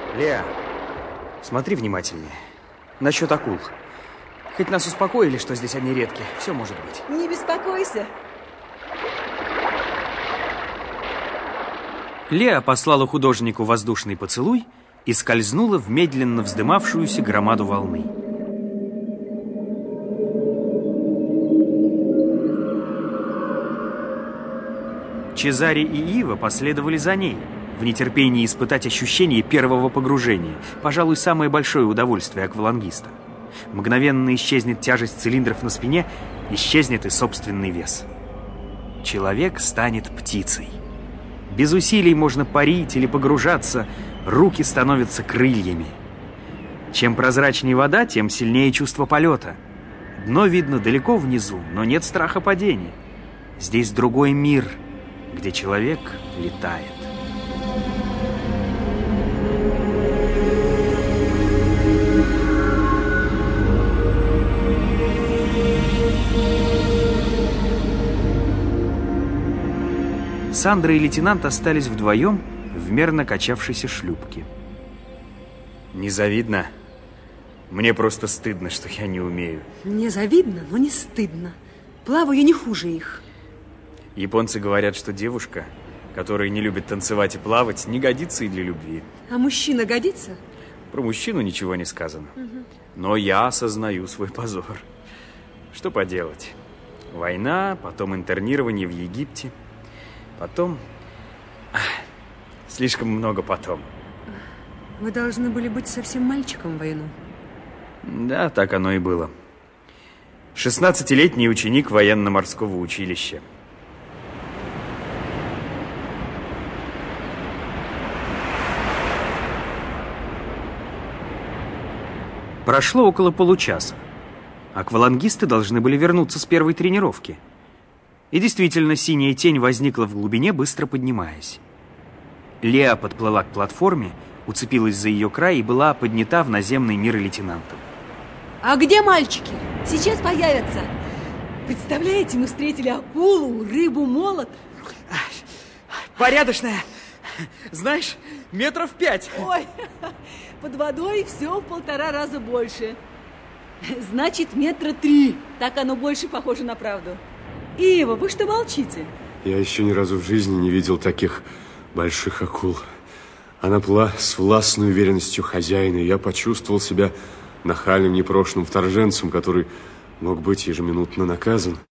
Леа, смотри внимательнее. Насчет акул. Хоть нас успокоили, что здесь они редкие, все может быть. Не беспокойся. Леа послала художнику воздушный поцелуй и скользнула в медленно вздымавшуюся громаду волны. Чезаре и Ива последовали за ней, в нетерпении испытать ощущение первого погружения, пожалуй, самое большое удовольствие аквалангиста. Мгновенно исчезнет тяжесть цилиндров на спине, исчезнет и собственный вес. Человек станет птицей. Без усилий можно парить или погружаться, руки становятся крыльями. Чем прозрачнее вода, тем сильнее чувство полета. Дно видно далеко внизу, но нет страха падения. Здесь другой мир, где человек летает. Сандра и лейтенант остались вдвоем в мерно качавшейся шлюпке. Не завидно? Мне просто стыдно, что я не умею. Мне завидно, но не стыдно. Плаваю не хуже их. Японцы говорят, что девушка, которая не любит танцевать и плавать, не годится и для любви. А мужчина годится? Про мужчину ничего не сказано. Но я осознаю свой позор. Что поделать? Война, потом интернирование в Египте. Потом... слишком много потом. Вы должны были быть совсем мальчиком в войну. Да, так оно и было. 16-летний ученик военно-морского училища. Прошло около получаса. Аквалангисты должны были вернуться с первой тренировки. И действительно, синяя тень возникла в глубине, быстро поднимаясь. Леа подплыла к платформе, уцепилась за ее край и была поднята в наземный мир лейтенантом. А где мальчики? Сейчас появятся. Представляете, мы встретили акулу, рыбу, молот. Порядочная. Знаешь, 5 метров. Ой, под водой все в 1,5 раза больше. Значит, 3 метра. Так оно больше похоже на правду. Ива, вы что молчите? Я еще ни разу в жизни не видел таких больших акул. Она плыла с властной уверенностью хозяина, и я почувствовал себя нахальным непрошенным вторженцем, который мог быть ежеминутно наказан.